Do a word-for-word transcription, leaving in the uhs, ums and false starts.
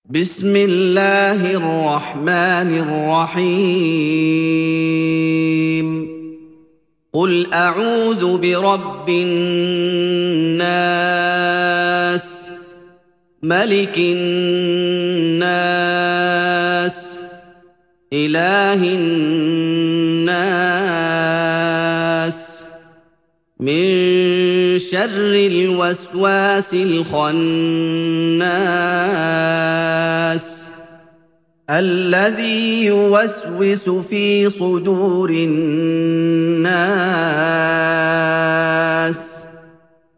بسم الله الرحمن الرحيم قل أعوذ برب الناس ملك الناس إله الناس من شر الوسواس الخناس الذي يوسوس في صدور الناس من الجنة والناس.